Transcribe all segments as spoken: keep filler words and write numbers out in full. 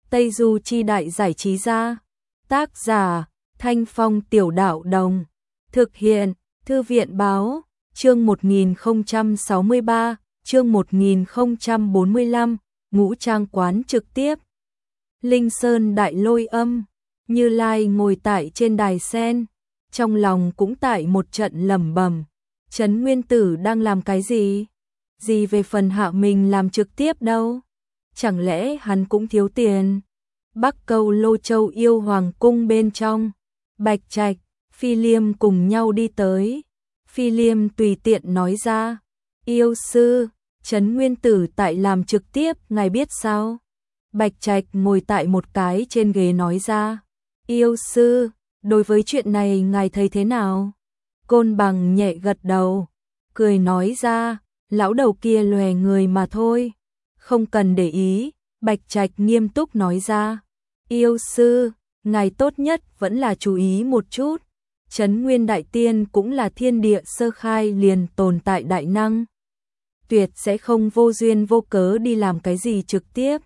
Tây Du Chi Đại Giải Trí Gia. Tác giả Thanh Phong Tiểu Đạo Đồng. Thực hiện Thư viện Báo. Chương một nghìn không trăm sáu mươi ba, chương một nghìn không trăm bốn mươi lăm, Ngũ Trang Quán trực tiếp. Linh Sơn Đại Lôi Âm. Như Lai ngồi tại trên đài sen, trong lòng cũng tại một trận lẩm bẩm, Trấn Nguyên Tử đang làm cái gì? Gì về phần Hạ mình làm trực tiếp đâu? Chẳng lẽ hắn cũng thiếu tiền? Bắc Câu Lô Châu Yêu Hoàng cung bên trong, Bạch Trạch, Phi Liêm cùng nhau đi tới. Phi Liêm tùy tiện nói ra, yêu sư, Trấn Nguyên Tử tại làm trực tiếp, ngài biết sao? Bạch Trạch ngồi tại một cái trên ghế nói ra, yêu sư, đối với chuyện này ngài thấy thế nào? Côn Bằng nhẹ gật đầu, cười nói ra, lão đầu kia lòe người mà thôi, không cần để ý. Bạch Trạch nghiêm túc nói ra, yêu sư, ngài tốt nhất vẫn là chú ý một chút. Trấn Nguyên Đại Tiên cũng là thiên địa sơ khai liền tồn tại đại năng, tuyệt sẽ không vô duyên vô cớ đi làm cái gì trực tiếp,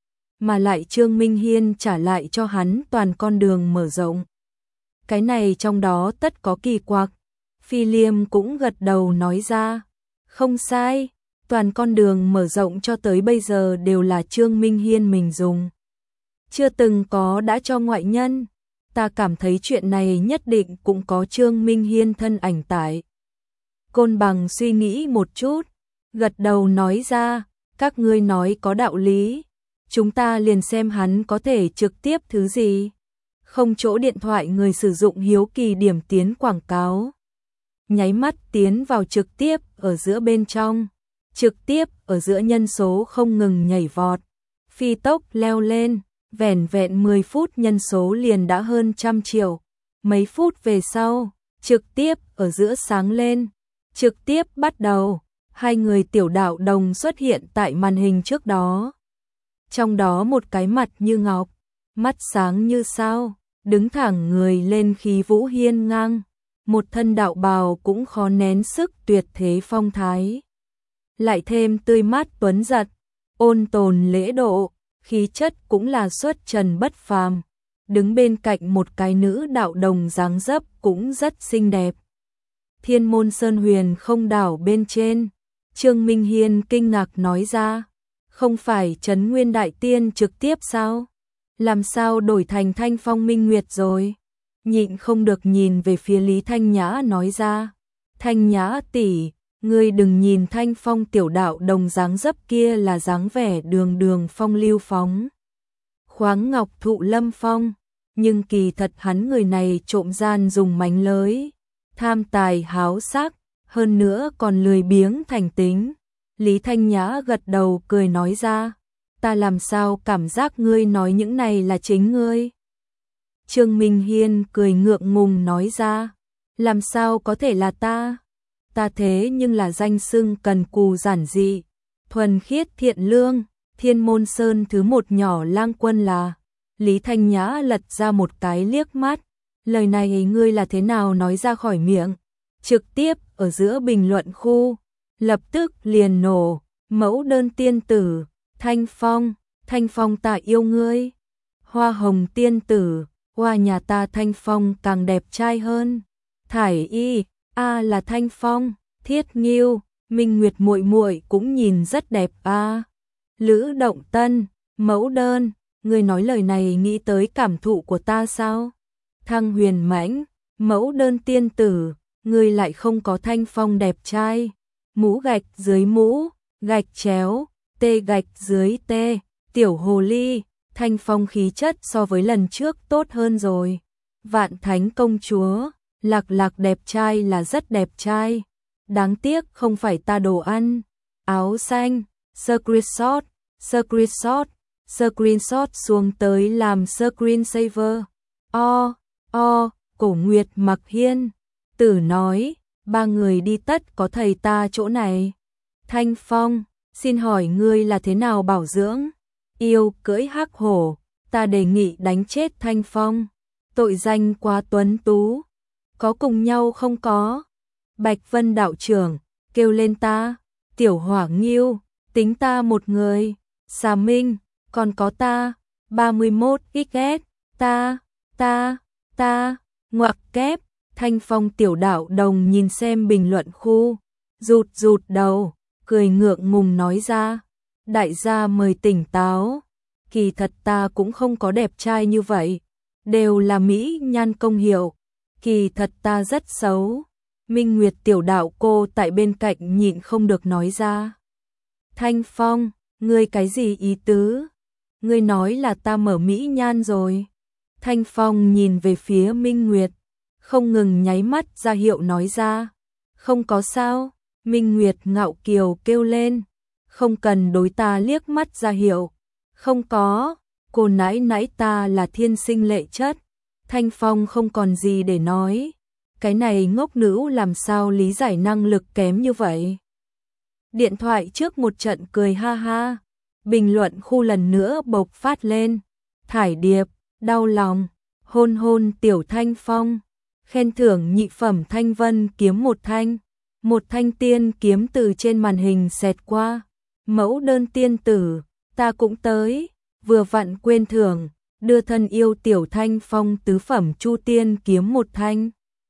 mà lại Trương Minh Hiên trả lại cho hắn toàn con đường mở rộng. Cái này trong đó tất có kỳ quặc. Phi Liêm cũng gật đầu nói ra, không sai, toàn con đường mở rộng cho tới bây giờ đều là Trương Minh Hiên mình dùng, chưa từng có đã cho ngoại nhân. Ta cảm thấy chuyện này nhất định cũng có Trương Minh Hiên thân ảnh tại. Côn Bằng suy nghĩ một chút, gật đầu nói ra, các ngươi nói có đạo lý, chúng ta liền xem hắn có thể trực tiếp thứ gì. Không chỗ điện thoại người sử dụng hiếu kỳ điểm tiến quảng cáo, nháy mắt tiến vào trực tiếp ở giữa bên trong, trực tiếp ở giữa nhân số không ngừng nhảy vọt, phi tốc leo lên. Vẻn vẹn mười phút nhân số liền đã hơn trăm triệu. Mấy phút về sau, trực tiếp ở giữa sáng lên. Trực tiếp bắt đầu, hai người tiểu đạo đồng xuất hiện tại màn hình trước đó. Trong đó một cái mặt như ngọc, mắt sáng như sao, đứng thẳng người lên khí vũ hiên ngang. Một thân đạo bào cũng khó nén sức tuyệt thế phong thái. Lại thêm tươi mát tuấn giật, ôn tồn lễ độ. Khí chất cũng là xuất trần bất phàm, đứng bên cạnh một cái nữ đạo đồng dáng dấp cũng rất xinh đẹp. Thiên Môn Sơn Huyền không đảo bên trên, Trương Minh Hiên kinh ngạc nói ra, không phải Trấn Nguyên Đại Tiên trực tiếp sao? Làm sao đổi thành Thanh Phong Minh Nguyệt rồi? Nhịn không được nhìn về phía Lý Thanh Nhã nói ra, Thanh Nhã tỷ, ngươi đừng nhìn Thanh Phong tiểu đạo đồng dáng dấp kia là dáng vẻ đường đường phong lưu phóng khoáng ngọc thụ lâm phong, nhưng kỳ thật hắn người này trộm gian dùng mánh lới, tham tài háo sắc, hơn nữa còn lười biếng thành tính. Lý Thanh Nhã gật đầu cười nói ra, ta làm sao cảm giác ngươi nói những này là chính ngươi? Trương Minh Hiên cười ngượng ngùng nói ra, làm sao có thể là ta? Ta thế nhưng là danh xưng cần cù giản dị, thuần khiết thiện lương, Thiên Môn Sơn thứ một nhỏ lang quân là. Lý Thanh Nhã lật ra một cái liếc mắt, lời này ngươi là thế nào nói ra khỏi miệng? Trực tiếp ở giữa bình luận khu, lập tức liền nổ, mẫu đơn tiên tử, Thanh Phong, Thanh Phong ta yêu ngươi. Hoa hồng tiên tử, hoa nhà ta Thanh Phong càng đẹp trai hơn. Thải y, a là Thanh Phong, Thiết Nghiêu, Minh Nguyệt muội muội cũng nhìn rất đẹp a. À. Lữ Động Tân, mẫu đơn, ngươi nói lời này nghĩ tới cảm thụ của ta sao? Thăng Huyền Mãnh, mẫu đơn tiên tử, ngươi lại không có Thanh Phong đẹp trai. Mũ gạch dưới mũ, gạch chéo, tê gạch dưới tê, tiểu hồ ly, Thanh Phong khí chất so với lần trước tốt hơn rồi. Vạn Thánh công chúa, Lạc Lạc đẹp trai là rất đẹp trai, đáng tiếc không phải ta đồ ăn. Áo xanh, screenshot, screenshot, screenshot xuống tới làm screensaver. O, o, Cổ Nguyệt Mặc Hiên, Tử nói, ba người đi tất có thầy ta chỗ này. Thanh Phong, xin hỏi ngươi là thế nào bảo dưỡng? Yêu cưỡi hắc hổ, ta đề nghị đánh chết Thanh Phong, tội danh quá tuấn tú. Có cùng nhau không có? Bạch Vân đạo trưởng, kêu lên ta. Tiểu Hỏa Nghiêu, tính ta một người. Xà Minh, còn có ta. ba mươi mốt ích ét, ta, ta, ta, ngoặc kép, Thanh Phong tiểu đạo đồng nhìn xem bình luận khu, rụt rụt đầu, cười ngượng ngùng nói ra, đại gia mời tỉnh táo, kỳ thật ta cũng không có đẹp trai như vậy, đều là mỹ nhan công hiệu, kỳ thật ta rất xấu. Minh Nguyệt tiểu đạo cô tại bên cạnh nhịn không được nói ra. Thanh Phong, ngươi cái gì ý tứ? Ngươi nói là ta mở mỹ nhan rồi. Thanh Phong nhìn về phía Minh Nguyệt, không ngừng nháy mắt ra hiệu nói ra. Không có sao, Minh Nguyệt ngạo kiều kêu lên. Không cần đối ta liếc mắt ra hiệu. Không có, cô nãi nãi ta là thiên sinh lệ chất. Thanh Phong không còn gì để nói. Cái này ngốc nữ làm sao lý giải năng lực kém như vậy. Điện thoại trước một trận cười ha ha. Bình luận khu lần nữa bộc phát lên. Thải Điệp, đau lòng, hôn hôn tiểu Thanh Phong. Khen thưởng nhị phẩm thanh vân kiếm một thanh. Một thanh tiên kiếm từ trên màn hình xẹt qua. Mẫu đơn tiên tử, ta cũng tới. Vừa vặn quên thưởng, đưa thân yêu tiểu Thanh Phong tứ phẩm chu tiên kiếm một thanh.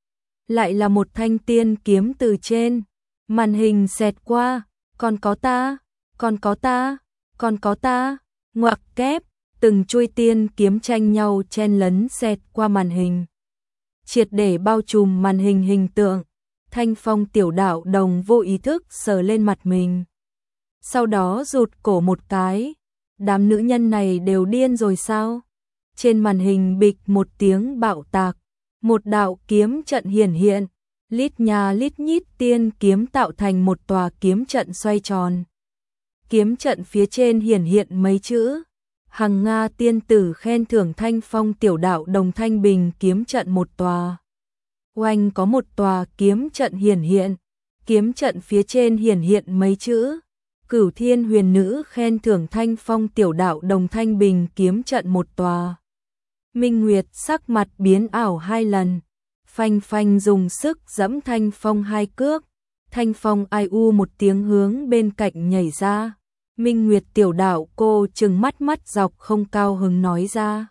Lại là một thanh tiên kiếm từ trên màn hình xẹt qua, còn có ta, còn có ta, còn có ta, ngoặc kép, từng chuôi tiên kiếm tranh nhau chen lấn xẹt qua màn hình. Triệt để bao trùm màn hình hình tượng, Thanh Phong tiểu đạo đồng vô ý thức sờ lên mặt mình. Sau đó rụt cổ một cái, đám nữ nhân này đều điên rồi sao? Trên màn hình bịch một tiếng bạo tạc. Một đạo kiếm trận hiển hiện, lít nhà lít nhít tiên kiếm tạo thành một tòa kiếm trận xoay tròn. Kiếm trận phía trên hiển hiện mấy chữ, Hằng Nga tiên tử khen thưởng Thanh Phong tiểu đạo đồng thanh bình kiếm trận một tòa. Oanh có một tòa kiếm trận hiển hiện, kiếm trận phía trên hiển hiện mấy chữ, Cửu Thiên huyền nữ khen thưởng Thanh Phong tiểu đạo đồng thanh bình kiếm trận một tòa. Minh Nguyệt sắc mặt biến ảo hai lần, phanh phanh dùng sức giẫm Thanh Phong hai cước, Thanh Phong ai u một tiếng hướng bên cạnh nhảy ra. Minh Nguyệt tiểu đạo cô trừng mắt mắt dọc không cao hứng nói ra.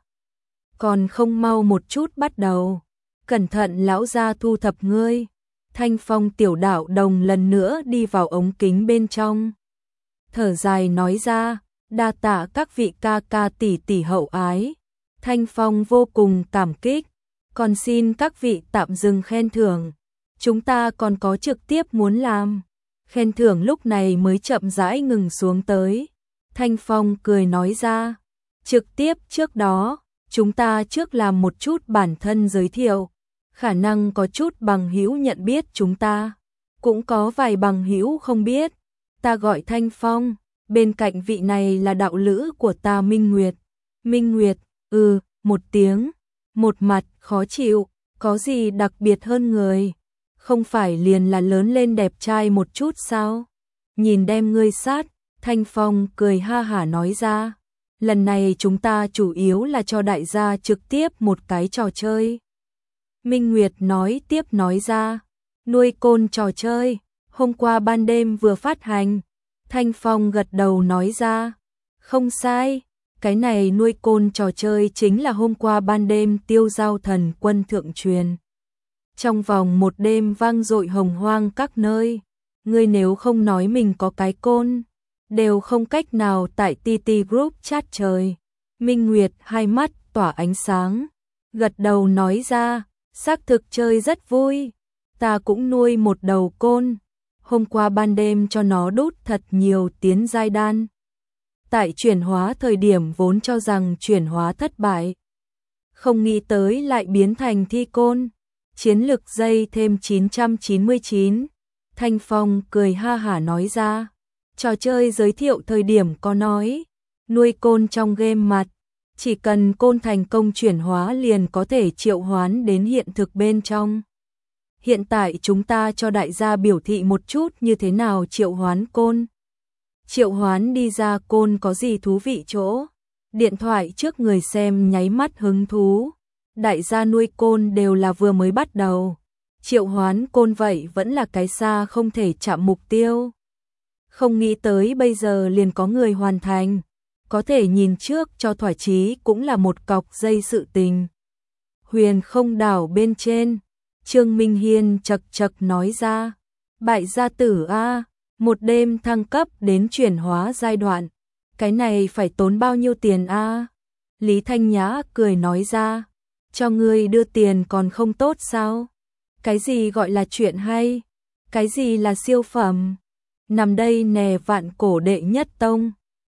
Còn không mau một chút bắt đầu, cẩn thận lão gia thu thập ngươi. Thanh Phong tiểu đạo đồng lần nữa đi vào ống kính bên trong. Thở dài nói ra, đa tạ các vị ca ca tỷ tỷ hậu ái. Thanh Phong vô cùng cảm kích, còn xin các vị tạm dừng khen thưởng, chúng ta còn có trực tiếp muốn làm. Khen thưởng lúc này mới chậm rãi ngừng xuống tới. Thanh Phong cười nói ra, trực tiếp trước đó, chúng ta trước làm một chút bản thân giới thiệu, khả năng có chút bằng hữu nhận biết chúng ta, cũng có vài bằng hữu không biết. Ta gọi Thanh Phong, bên cạnh vị này là đạo lữ của ta Minh Nguyệt. Minh Nguyệt, ừ, một tiếng, một mặt khó chịu, có gì đặc biệt hơn người, không phải liền là lớn lên đẹp trai một chút sao? Nhìn đem ngươi sát, Thanh Phong cười ha hả nói ra, lần này chúng ta chủ yếu là cho đại gia trực tiếp một cái trò chơi. Minh Nguyệt nói tiếp nói ra, nuôi côn trò chơi, hôm qua ban đêm vừa phát hành. Thanh Phong gật đầu nói ra, không sai. Cái này nuôi côn trò chơi chính là hôm qua ban đêm tiêu giao thần quân thượng truyền. Trong vòng một đêm vang dội hồng hoang các nơi, ngươi nếu không nói mình có cái côn, đều không cách nào tại tê tê Group chat trời. Minh Nguyệt hai mắt tỏa ánh sáng, gật đầu nói ra, xác thực chơi rất vui, ta cũng nuôi một đầu côn, hôm qua ban đêm cho nó đút thật nhiều tiến giai đan. Tại chuyển hóa thời điểm vốn cho rằng chuyển hóa thất bại, không nghĩ tới lại biến thành thi côn, chiến lực dây thêm chín trăm chín mươi chín. Thanh Phong cười ha hả nói ra, trò chơi giới thiệu thời điểm có nói, nuôi côn trong game mặt, chỉ cần côn thành công chuyển hóa liền có thể triệu hoán đến hiện thực bên trong. Hiện tại chúng ta cho đại gia biểu thị một chút như thế nào triệu hoán côn. Triệu hoán đi ra côn có gì thú vị chỗ? Điện thoại trước người xem nháy mắt hứng thú. Đại gia nuôi côn đều là vừa mới bắt đầu. Triệu hoán côn vậy vẫn là cái xa không thể chạm mục tiêu. Không nghĩ tới bây giờ liền có người hoàn thành. có thể nhìn trước cho thỏa chí cũng là một cọc dây sự tình. Huyền không đảo bên trên, Trương Minh Hiên chật chật nói ra, bại gia tử a, một đêm thăng cấp đến chuyển hóa giai đoạn, cái này phải tốn bao nhiêu tiền a? Lý Thanh Nhã cười nói ra, cho ngươi đưa tiền còn không tốt sao? Cái gì gọi là chuyện hay? Cái gì là siêu phẩm? Nằm đây nè vạn cổ đệ nhất tông.